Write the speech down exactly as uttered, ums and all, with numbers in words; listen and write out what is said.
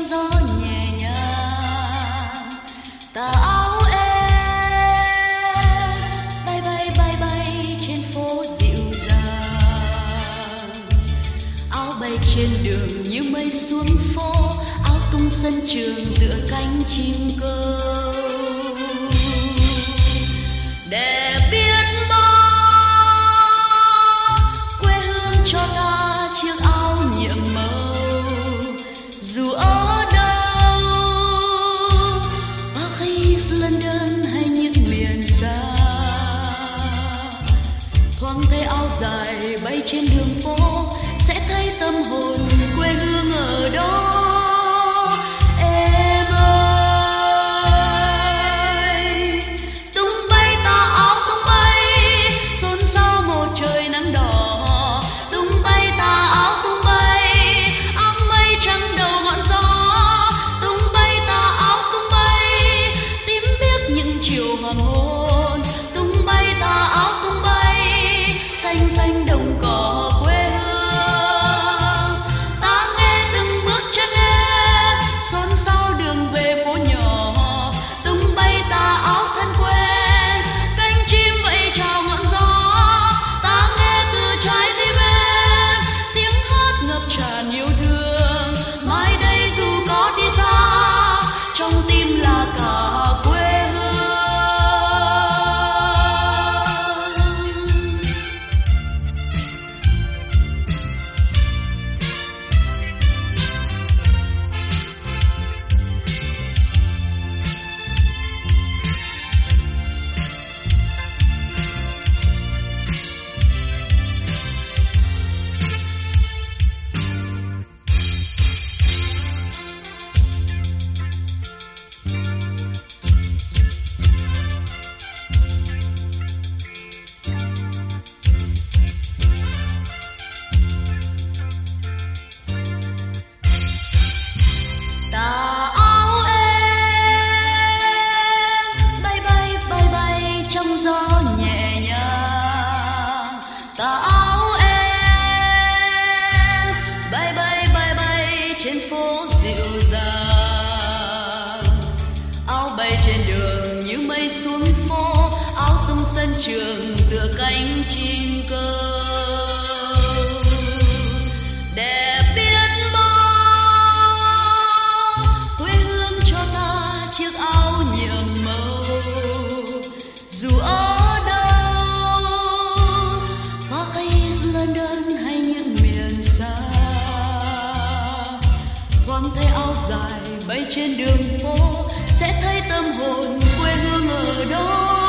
trong gió nhẹ nhàng. Tà áo em bay bay bay bay trên phố dịu dàng. Áo bay trên đường như mây xuống phố, áo tung sân trường tựa cánh chim câu. Để biết bao quê hương cho ta chiếc áo nhiệm màu, dù ở đâu Paris, London hay những miền xa. Thoáng thấy áo dài bay trên đường phố, sẽ thấy tâm hồn quê hương ở đó. Trường tựa cánh chim câu. Để biết bao quê hương cho ta chiếc áo nhiệm màu, dù ở đâu Paris, London hay những miền xa. Thoáng thấy áo dài bay trên đường phố, sẽ thấy tâm hồn quê hương ở đó.